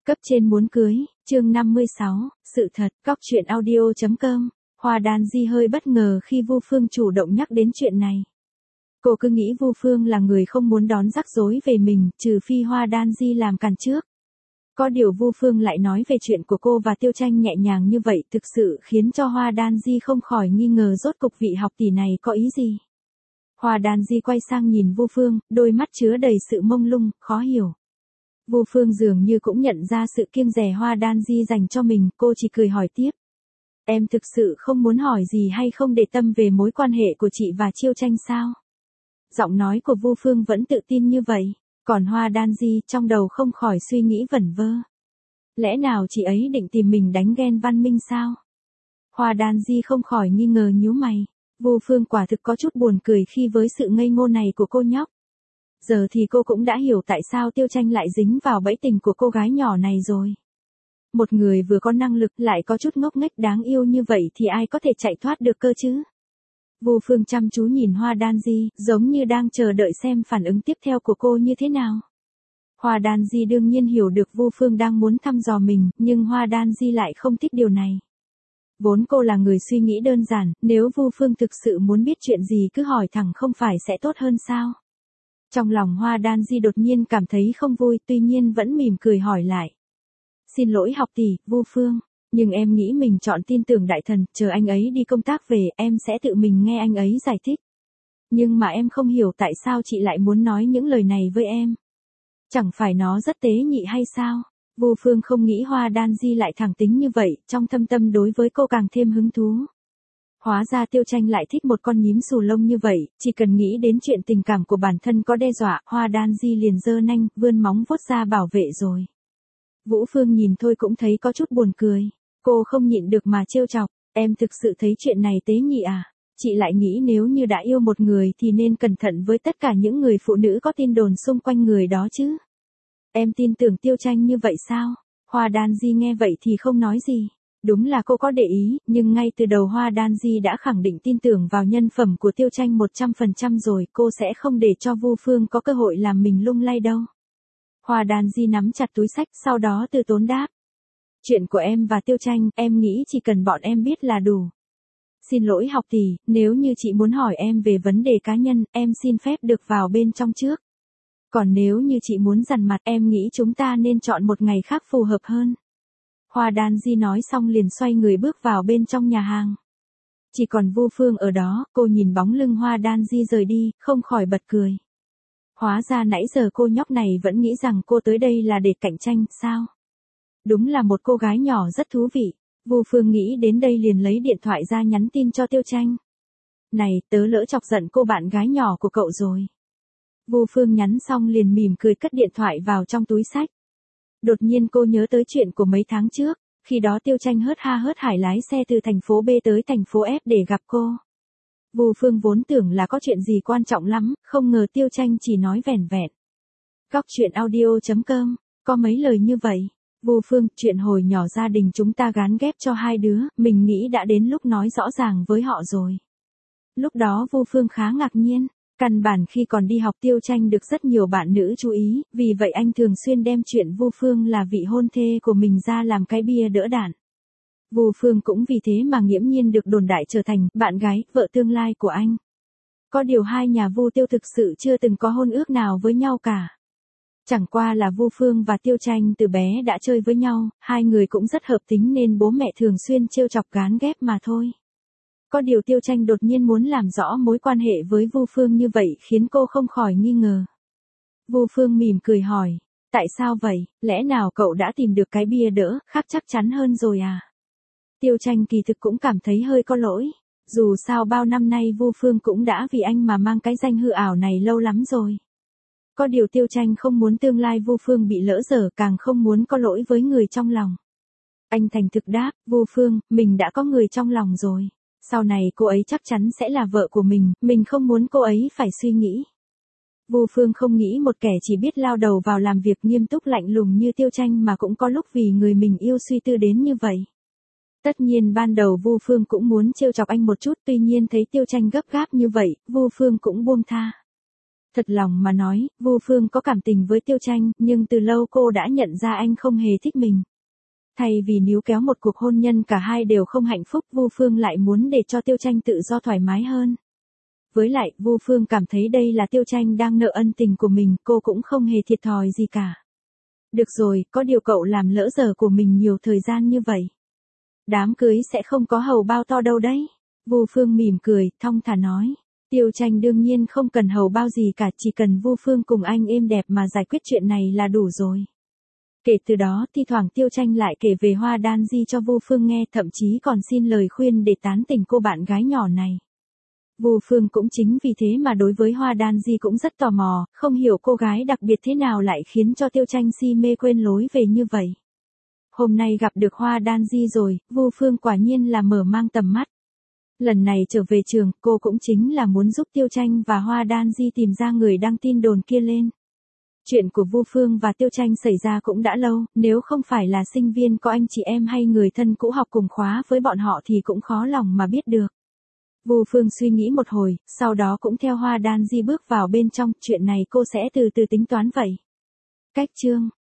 Cấp trên muốn cưới, chương 56, sự thật, cóc truyện audio.com. Hoa Đan Di hơi bất ngờ khi Vu Phương chủ động nhắc đến chuyện này. Cô cứ nghĩ Vu Phương là người không muốn đón rắc rối về mình, trừ phi Hoa Đan Di làm cản trước. Có điều Vu Phương lại nói về chuyện của cô và Tiêu Tranh nhẹ nhàng như vậy thực sự khiến cho Hoa Đan Di không khỏi nghi ngờ rốt cục vị học tỷ này có ý gì. Hoa Đan Di quay sang nhìn Vu Phương, đôi mắt chứa đầy sự mông lung, khó hiểu. Vu Phương dường như cũng nhận ra sự kiêng dè Hoa Đan Di dành cho mình, cô chỉ cười hỏi tiếp. Em thực sự không muốn hỏi gì hay không để tâm về mối quan hệ của chị và Chiêu Tranh sao? Giọng nói của Vu Phương vẫn tự tin như vậy, còn Hoa Đan Di trong đầu không khỏi suy nghĩ vẩn vơ. Lẽ nào chị ấy định tìm mình đánh ghen Văn Minh sao? Hoa Đan Di không khỏi nghi ngờ nhíu mày. Vu Phương quả thực có chút buồn cười khi với sự ngây ngô này của cô nhóc. Giờ thì cô cũng đã hiểu tại sao Tiêu Tranh lại dính vào bẫy tình của cô gái nhỏ này rồi. Một người vừa có năng lực lại có chút ngốc nghếch đáng yêu như vậy thì ai có thể chạy thoát được cơ chứ? Vu Phương chăm chú nhìn Hoa Đan Di, giống như đang chờ đợi xem phản ứng tiếp theo của cô như thế nào. Hoa Đan Di đương nhiên hiểu được Vu Phương đang muốn thăm dò mình, nhưng Hoa Đan Di lại không thích điều này. Vốn cô là người suy nghĩ đơn giản, nếu Vu Phương thực sự muốn biết chuyện gì cứ hỏi thẳng không phải sẽ tốt hơn sao? Trong lòng Hoa Đan Di đột nhiên cảm thấy không vui, tuy nhiên vẫn mỉm cười hỏi lại. Xin lỗi học tỷ, Vu Phương, nhưng em nghĩ mình chọn tin tưởng đại thần, chờ anh ấy đi công tác về, em sẽ tự mình nghe anh ấy giải thích. Nhưng mà em không hiểu tại sao chị lại muốn nói những lời này với em. Chẳng phải nó rất tế nhị hay sao? Vu Phương không nghĩ Hoa Đan Di lại thẳng tính như vậy, trong thâm tâm đối với cô càng thêm hứng thú. Hóa ra Tiêu Tranh lại thích một con nhím xù lông như vậy, chỉ cần nghĩ đến chuyện tình cảm của bản thân có đe dọa, Hoa Đan Di liền giơ nanh, vươn móng vuốt ra bảo vệ rồi. Vũ Phương nhìn thôi cũng thấy có chút buồn cười, cô không nhịn được mà trêu chọc, em thực sự thấy chuyện này tế nhị à? Chị lại nghĩ nếu như đã yêu một người thì nên cẩn thận với tất cả những người phụ nữ có tin đồn xung quanh người đó chứ. Em tin tưởng Tiêu Tranh như vậy sao? Hoa Đan Di nghe vậy thì không nói gì. Đúng là cô có để ý, nhưng ngay từ đầu Hoa Đan Di đã khẳng định tin tưởng vào nhân phẩm của Tiêu Tranh 100% rồi, cô sẽ không để cho Vu Phương có cơ hội làm mình lung lay đâu. Hoa Đan Di nắm chặt túi xách, sau đó từ tốn đáp. Chuyện của em và Tiêu Tranh, em nghĩ chỉ cần bọn em biết là đủ. Xin lỗi học tỷ, nếu như chị muốn hỏi em về vấn đề cá nhân, em xin phép được vào bên trong trước. Còn nếu như chị muốn dằn mặt, em nghĩ chúng ta nên chọn một ngày khác phù hợp hơn. Hoa Đan Di nói xong liền xoay người bước vào bên trong nhà hàng. Chỉ còn Vu Phương ở đó, cô nhìn bóng lưng Hoa Đan Di rời đi, không khỏi bật cười. Hóa ra nãy giờ cô nhóc này vẫn nghĩ rằng cô tới đây là để cạnh tranh, sao? Đúng là một cô gái nhỏ rất thú vị. Vu Phương nghĩ đến đây liền lấy điện thoại ra nhắn tin cho Tiêu Tranh. Này, tớ lỡ chọc giận cô bạn gái nhỏ của cậu rồi. Vu Phương nhắn xong liền mỉm cười cất điện thoại vào trong túi xách. Đột nhiên cô nhớ tới chuyện của mấy tháng trước, khi đó Tiêu Tranh hớt ha hớt hải lái xe từ thành phố B tới thành phố F để gặp cô. Vu Phương vốn tưởng là có chuyện gì quan trọng lắm, không ngờ Tiêu Tranh chỉ nói vẻn vẹn. Cóc truyện audio.com, có mấy lời như vậy. Vu Phương, chuyện hồi nhỏ gia đình chúng ta gán ghép cho hai đứa, mình nghĩ đã đến lúc nói rõ ràng với họ rồi. Lúc đó Vu Phương khá ngạc nhiên. Căn bản khi còn đi học Tiêu Tranh được rất nhiều bạn nữ chú ý, vì vậy anh thường xuyên đem chuyện Vu Phương là vị hôn thê của mình ra làm cái bia đỡ đạn. Vu Phương cũng vì thế mà nghiễm nhiên được đồn đại trở thành bạn gái, vợ tương lai của anh. Có điều hai nhà Vu Tiêu thực sự chưa từng có hôn ước nào với nhau cả. Chẳng qua là Vu Phương và Tiêu Tranh từ bé đã chơi với nhau, hai người cũng rất hợp tính nên bố mẹ thường xuyên trêu chọc gán ghép mà thôi. Có điều Tiêu Tranh đột nhiên muốn làm rõ mối quan hệ với Vu Phương như vậy khiến cô không khỏi nghi ngờ. Vu Phương mỉm cười hỏi, tại sao vậy, lẽ nào cậu đã tìm được cái bia đỡ, khác chắc chắn hơn rồi à? Tiêu Tranh kỳ thực cũng cảm thấy hơi có lỗi, dù sao bao năm nay Vu Phương cũng đã vì anh mà mang cái danh hư ảo này lâu lắm rồi. Có điều Tiêu Tranh không muốn tương lai Vu Phương bị lỡ dở, càng không muốn có lỗi với người trong lòng. Anh thành thực đáp, Vu Phương, mình đã có người trong lòng rồi. Sau này cô ấy chắc chắn sẽ là vợ của mình không muốn cô ấy phải suy nghĩ. Vu Phương không nghĩ một kẻ chỉ biết lao đầu vào làm việc nghiêm túc lạnh lùng như Tiêu Tranh mà cũng có lúc vì người mình yêu suy tư đến như vậy. Tất nhiên ban đầu Vu Phương cũng muốn trêu chọc anh một chút, tuy nhiên thấy Tiêu Tranh gấp gáp như vậy, Vu Phương cũng buông tha. Thật lòng mà nói, Vu Phương có cảm tình với Tiêu Tranh, nhưng từ lâu cô đã nhận ra anh không hề thích mình. Thay vì níu kéo một cuộc hôn nhân cả hai đều không hạnh phúc, Vu Phương lại muốn để cho Tiêu Tranh tự do thoải mái hơn. Với lại, Vu Phương cảm thấy đây là Tiêu Tranh đang nợ ân tình của mình, cô cũng không hề thiệt thòi gì cả. Được rồi, có điều cậu làm lỡ giờ của mình nhiều thời gian như vậy. Đám cưới sẽ không có hầu bao to đâu đấy. Vu Phương mỉm cười, thong thả nói. Tiêu Tranh đương nhiên không cần hầu bao gì cả, chỉ cần Vu Phương cùng anh êm đẹp mà giải quyết chuyện này là đủ rồi. Kể từ đó, thi thoảng Tiêu Tranh lại kể về Hoa Đan Di cho Vu Phương nghe, thậm chí còn xin lời khuyên để tán tỉnh cô bạn gái nhỏ này. Vu Phương cũng chính vì thế mà đối với Hoa Đan Di cũng rất tò mò, không hiểu cô gái đặc biệt thế nào lại khiến cho Tiêu Tranh si mê quên lối về như vậy. Hôm nay gặp được Hoa Đan Di rồi, Vu Phương quả nhiên là mở mang tầm mắt. Lần này trở về trường, cô cũng chính là muốn giúp Tiêu Tranh và Hoa Đan Di tìm ra người đăng tin đồn kia lên. Chuyện của Vu Phương và Tiêu Tranh xảy ra cũng đã lâu, nếu không phải là sinh viên có anh chị em hay người thân cũ học cùng khóa với bọn họ thì cũng khó lòng mà biết được. Vu Phương suy nghĩ một hồi, sau đó cũng theo Hoa Đan Di bước vào bên trong, chuyện này cô sẽ từ từ tính toán vậy. Cách chương